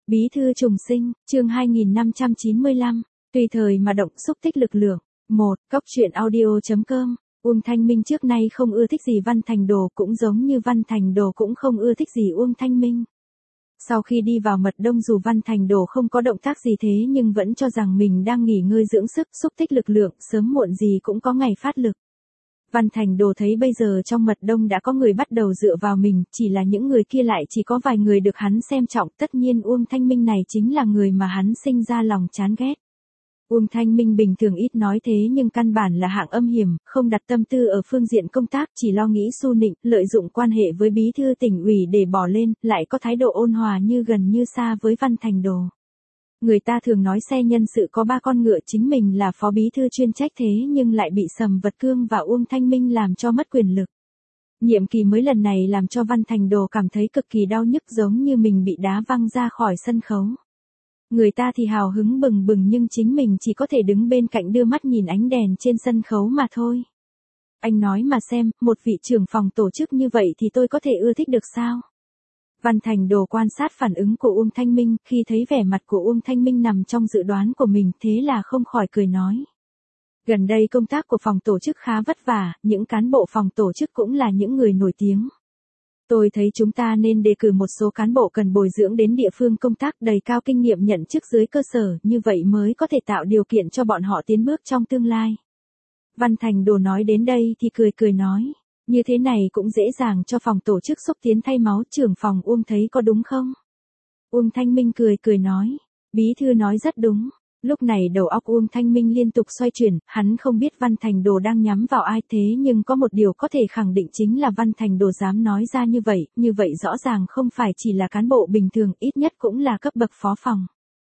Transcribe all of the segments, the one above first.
Bí thư trùng sinh, chương 2595, tùy thời mà động xúc tích lực lượng. 1. Cốc truyện audio.com. Uông Thanh Minh trước nay không ưa thích gì Văn Thành Đồ, cũng giống như Văn Thành Đồ cũng không ưa thích gì Uông Thanh Minh. Sau khi đi vào mật đông, dù Văn Thành Đồ không có động tác gì thế nhưng vẫn cho rằng mình đang nghỉ ngơi dưỡng sức, xúc tích lực lượng, sớm muộn gì cũng có ngày phát lực. Văn Thành Đồ thấy bây giờ trong mật đông đã có người bắt đầu dựa vào mình, chỉ là những người kia lại chỉ có vài người được hắn xem trọng, tất nhiên Uông Thanh Minh này chính là người mà hắn sinh ra lòng chán ghét. Uông Thanh Minh bình thường ít nói thế nhưng căn bản là hạng âm hiểm, không đặt tâm tư ở phương diện công tác, chỉ lo nghĩ xu nịnh, lợi dụng quan hệ với bí thư tỉnh ủy để bỏ lên, lại có thái độ ôn hòa như gần như xa với Văn Thành Đồ. Người ta thường nói xe nhân sự có 3 con ngựa, chính mình là phó bí thư chuyên trách thế nhưng lại bị Sầm Vật Cương và Uông Thanh Minh làm cho mất quyền lực. Nhiệm kỳ mới lần này làm cho Văn Thành Đồ cảm thấy cực kỳ đau nhức, giống như mình bị đá văng ra khỏi sân khấu. Người ta thì hào hứng bừng bừng nhưng chính mình chỉ có thể đứng bên cạnh đưa mắt nhìn ánh đèn trên sân khấu mà thôi. Anh nói mà xem, một vị trưởng phòng tổ chức như vậy thì tôi có thể ưa thích được sao? Văn Thành Đồ quan sát phản ứng của Uông Thanh Minh, khi thấy vẻ mặt của Uông Thanh Minh nằm trong dự đoán của mình, thế là không khỏi cười nói. Gần đây công tác của phòng tổ chức khá vất vả, những cán bộ phòng tổ chức cũng là những người nổi tiếng. Tôi thấy chúng ta nên đề cử một số cán bộ cần bồi dưỡng đến địa phương công tác, đầy cao kinh nghiệm nhận chức dưới cơ sở, như vậy mới có thể tạo điều kiện cho bọn họ tiến bước trong tương lai. Văn Thành Đồ nói đến đây thì cười nói. Như thế này cũng dễ dàng cho phòng tổ chức xúc tiến thay máu, trưởng phòng Uông thấy có đúng không? Uông Thanh Minh cười nói. Bí thư nói rất đúng. Lúc này đầu óc Uông Thanh Minh liên tục xoay chuyển, hắn không biết Văn Thành Đồ đang nhắm vào ai thế nhưng có một điều có thể khẳng định chính là Văn Thành Đồ dám nói ra như vậy rõ ràng không phải chỉ là cán bộ bình thường, ít nhất cũng là cấp bậc phó phòng.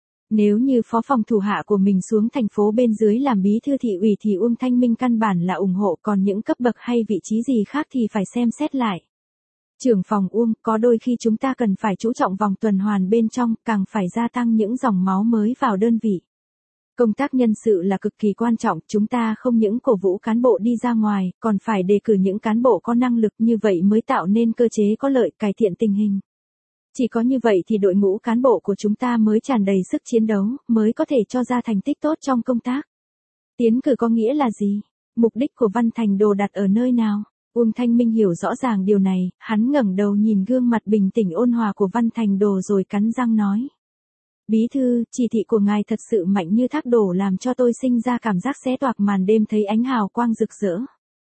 Nếu như phó phòng thủ hạ của mình xuống thành phố bên dưới làm bí thư thị ủy thì Uông Thanh Minh căn bản là ủng hộ, còn những cấp bậc hay vị trí gì khác thì phải xem xét lại. Trưởng phòng Uông, có đôi khi chúng ta cần phải chú trọng vòng tuần hoàn bên trong, càng phải gia tăng những dòng máu mới vào đơn vị. Công tác nhân sự là cực kỳ quan trọng, chúng ta không những cổ vũ cán bộ đi ra ngoài, còn phải đề cử những cán bộ có năng lực, như vậy mới tạo nên cơ chế có lợi, cải thiện tình hình. Chỉ có như vậy thì đội ngũ cán bộ của chúng ta mới tràn đầy sức chiến đấu, mới có thể cho ra thành tích tốt trong công tác. Tiến cử có nghĩa là gì? Mục đích của Văn Thành Đồ đặt ở nơi nào? Uông Thanh Minh hiểu rõ ràng điều này, hắn ngẩng đầu nhìn gương mặt bình tĩnh ôn hòa của Văn Thành Đồ rồi cắn răng nói. Bí thư, chỉ thị của ngài thật sự mạnh như thác đổ, làm cho tôi sinh ra cảm giác xé toạc màn đêm thấy ánh hào quang rực rỡ.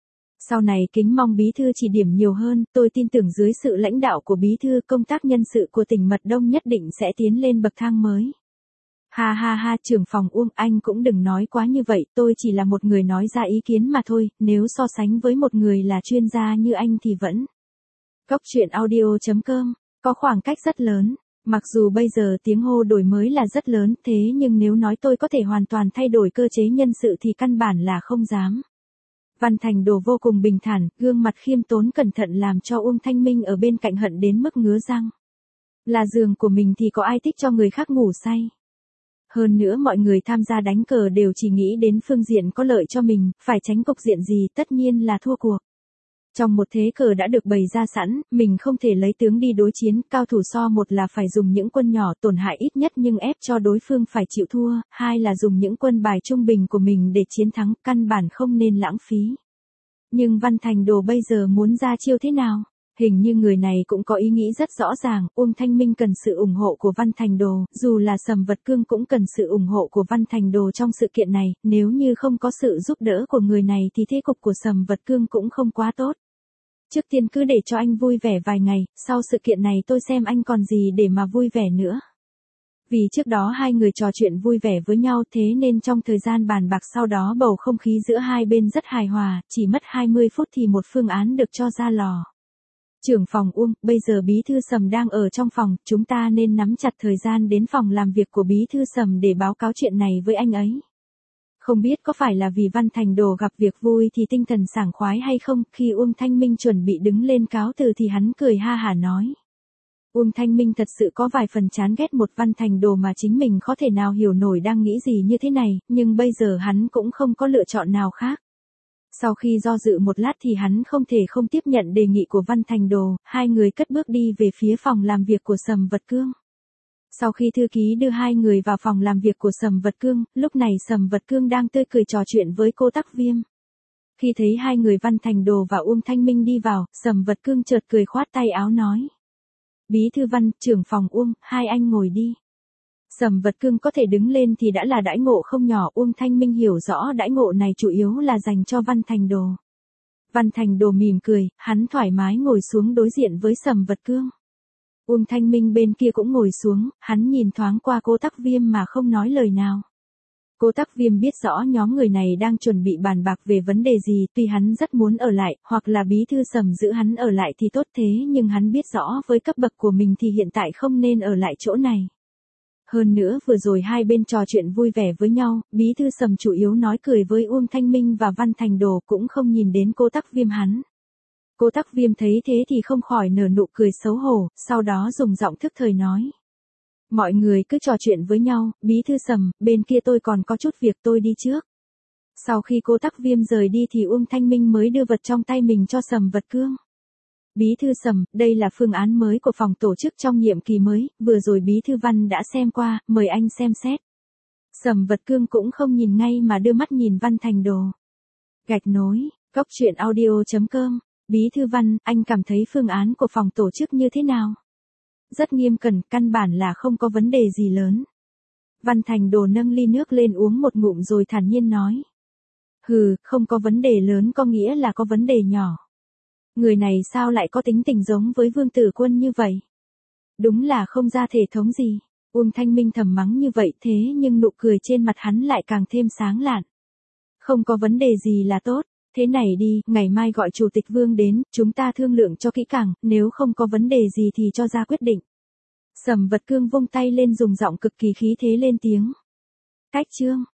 Sau này kính mong bí thư chỉ điểm nhiều hơn, tôi tin tưởng dưới sự lãnh đạo của bí thư, công tác nhân sự của tỉnh Mật Đông nhất định sẽ tiến lên bậc thang mới. Ha, trưởng phòng Uông, anh cũng đừng nói quá như vậy, tôi chỉ là một người nói ra ý kiến mà thôi, nếu so sánh với một người là chuyên gia như anh thì vẫn. Cốc truyện audio.com, có khoảng cách rất lớn. Mặc dù bây giờ tiếng hô đổi mới là rất lớn, thế nhưng nếu nói tôi có thể hoàn toàn thay đổi cơ chế nhân sự thì căn bản là không dám. Văn Thành Đồ vô cùng bình thản, gương mặt khiêm tốn cẩn thận làm cho Uông Thanh Minh ở bên cạnh hận đến mức ngứa răng. Là giường của mình thì có ai thích cho người khác ngủ say. Hơn nữa mọi người tham gia đánh cờ đều chỉ nghĩ đến phương diện có lợi cho mình, phải tránh cục diện gì tất nhiên là thua cuộc. Trong một thế cờ đã được bày ra sẵn, mình không thể lấy tướng đi đối chiến, cao thủ so một là phải dùng những quân nhỏ tổn hại ít nhất nhưng ép cho đối phương phải chịu thua, hai là dùng những quân bài trung bình của mình để chiến thắng, căn bản không nên lãng phí. Nhưng Văn Thành Đồ bây giờ muốn ra chiêu thế nào? Hình như người này cũng có ý nghĩ rất rõ ràng, Uông Thanh Minh cần sự ủng hộ của Văn Thành Đồ, dù là Sầm Vật Cương cũng cần sự ủng hộ của Văn Thành Đồ trong sự kiện này, nếu như không có sự giúp đỡ của người này thì thế cục của Sầm Vật Cương cũng không quá tốt. Trước tiên cứ để cho anh vui vẻ vài ngày, sau sự kiện này tôi xem anh còn gì để mà vui vẻ nữa. Vì trước đó hai người trò chuyện vui vẻ với nhau thế nên trong thời gian bàn bạc sau đó bầu không khí giữa hai bên rất hài hòa, chỉ mất 20 phút thì một phương án được cho ra lò. Trưởng phòng Uông, bây giờ bí thư Sầm đang ở trong phòng, chúng ta nên nắm chặt thời gian đến phòng làm việc của bí thư Sầm để báo cáo chuyện này với anh ấy. Không biết có phải là vì Văn Thành Đồ gặp việc vui thì tinh thần sảng khoái hay không, khi Uông Thanh Minh chuẩn bị đứng lên cáo từ thì hắn cười ha hả nói. Uông Thanh Minh thật sự có vài phần chán ghét một Văn Thành Đồ mà chính mình có thể nào hiểu nổi đang nghĩ gì như thế này, nhưng bây giờ hắn cũng không có lựa chọn nào khác. Sau khi do dự một lát thì hắn không thể không tiếp nhận đề nghị của Văn Thành Đồ, hai người cất bước đi về phía phòng làm việc của Sầm Vật Cương. Sau khi thư ký đưa hai người vào phòng làm việc của Sầm Vật Cương, lúc này Sầm Vật Cương đang tươi cười trò chuyện với cô Tắc Viêm. Khi thấy hai người Văn Thành Đồ và Uông Thanh Minh đi vào, Sầm Vật Cương chợt cười khoát tay áo nói. Bí thư Văn, trưởng phòng Uông, hai anh ngồi đi. Sầm Vật Cương có thể đứng lên thì đã là đãi ngộ không nhỏ. Uông Thanh Minh hiểu rõ đãi ngộ này chủ yếu là dành cho Văn Thành Đồ. Văn Thành Đồ mỉm cười, hắn thoải mái ngồi xuống đối diện với Sầm Vật Cương. Uông Thanh Minh bên kia cũng ngồi xuống, hắn nhìn thoáng qua cô Tắc Viêm mà không nói lời nào. Cô Tắc Viêm biết rõ nhóm người này đang chuẩn bị bàn bạc về vấn đề gì, tuy hắn rất muốn ở lại, hoặc là bí thư Sầm giữ hắn ở lại thì tốt thế, nhưng hắn biết rõ với cấp bậc của mình thì hiện tại không nên ở lại chỗ này. Hơn nữa vừa rồi hai bên trò chuyện vui vẻ với nhau, bí thư Sầm chủ yếu nói cười với Uông Thanh Minh và Văn Thành Đồ, cũng không nhìn đến cô Tắc Viêm hắn. Cô Tắc Viêm thấy thế thì không khỏi nở nụ cười xấu hổ, sau đó dùng giọng thức thời nói. Mọi người cứ trò chuyện với nhau, bí thư Sầm, bên kia tôi còn có chút việc tôi đi trước. Sau khi cô Tắc Viêm rời đi thì Uông Thanh Minh mới đưa vật trong tay mình cho Sầm Vật Cương. Bí thư Sầm, đây là phương án mới của phòng tổ chức trong nhiệm kỳ mới, vừa rồi bí thư Văn đã xem qua, mời anh xem xét. Sầm Vật Cương cũng không nhìn ngay mà đưa mắt nhìn Văn Thành Đồ. Gạch nối, Cóc Truyện Audio.com, bí thư Văn, anh cảm thấy phương án của phòng tổ chức như thế nào? Rất nghiêm cẩn, căn bản là không có vấn đề gì lớn. Văn Thành Đồ nâng ly nước lên uống một ngụm rồi thản nhiên nói. Hừ, không có vấn đề lớn có nghĩa là có vấn đề nhỏ. Người này sao lại có tính tình giống với Vương Tử Quân như vậy? Đúng là không ra thể thống gì. Uông Thanh Minh thầm mắng như vậy thế nhưng nụ cười trên mặt hắn lại càng thêm sáng lạn. Không có vấn đề gì là tốt. Thế này đi, ngày mai gọi Chủ tịch Vương đến, chúng ta thương lượng cho kỹ càng, nếu không có vấn đề gì thì cho ra quyết định. Sầm Vật Cương vung tay lên dùng giọng cực kỳ khí thế lên tiếng. Cách chương.